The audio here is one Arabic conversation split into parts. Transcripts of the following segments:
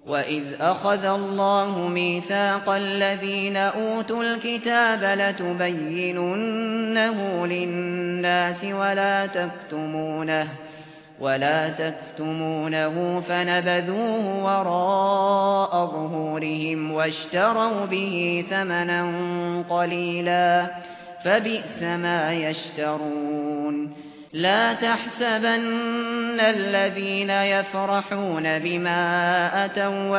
وَإِذْ أَخَذَ اللَّهُ مِيثَاقَ الَّذِينَ أُوتُوا الْكِتَابَ لَتُبَيِّنُنَّهُ لِلنَّاسِ وَلَا تَكْتُمُونَهُ فَنَبَذُوهُ وَرَاءَ ظُهُورِهِمْ وَاشْتَرَوْا بِهِ ثَمَنًا قَلِيلًا فَبِئْسَ مَا يَشْتَرُونَ لا تحسبن الذين يفرحون بما أتوا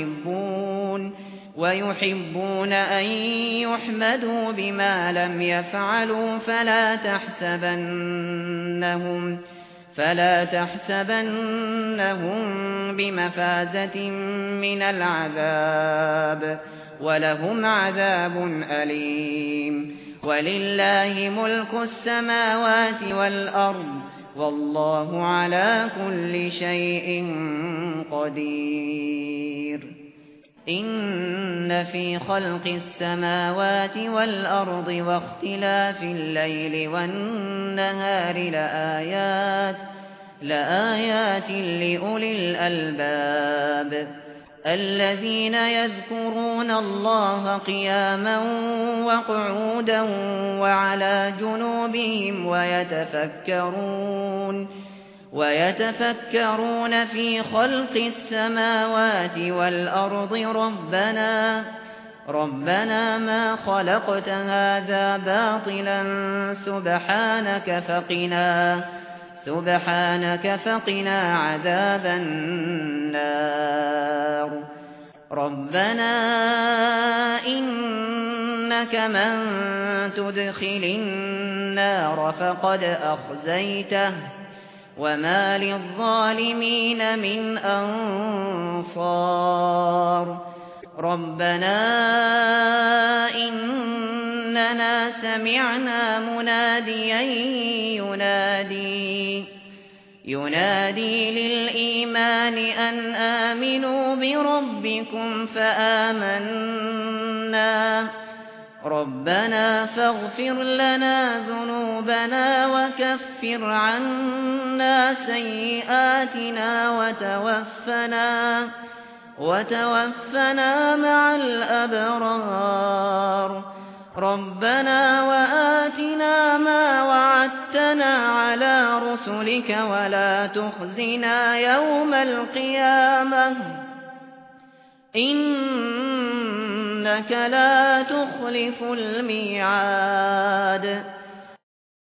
ويحبون أن يحمدوا بما لم يفعلوا فلا تحسبنهم بمفازة من العذاب ولهم عذاب أليم ولله ملك السماوات والأرض والله على كل شيء قدير إن في خلق السماوات والأرض واختلاف الليل والنهار لآيات لأولي الألباب الذين يذكرون الله قياما وقعودا وعلى جنوبهم ويتفكرون في خلق السماوات والأرض ربنا ما خلقت هذا باطلا سبحانك فقنا عذاب النار ربنا إنك من تدخل النار فقد أخزيته وما للظالمين من أنصار ربنا إننا سمعنا مناديا ينادي للإيمان أن آمنوا بربكم فآمنا ربنا فاغفر لنا ذنوبنا وكفر عنا سيئاتنا وتوفنا مع الأبرار ربنا وآتنا ما وعدتنا على رسلك ولا تخزنا يوم القيامة إنك لا تخلف الميعاد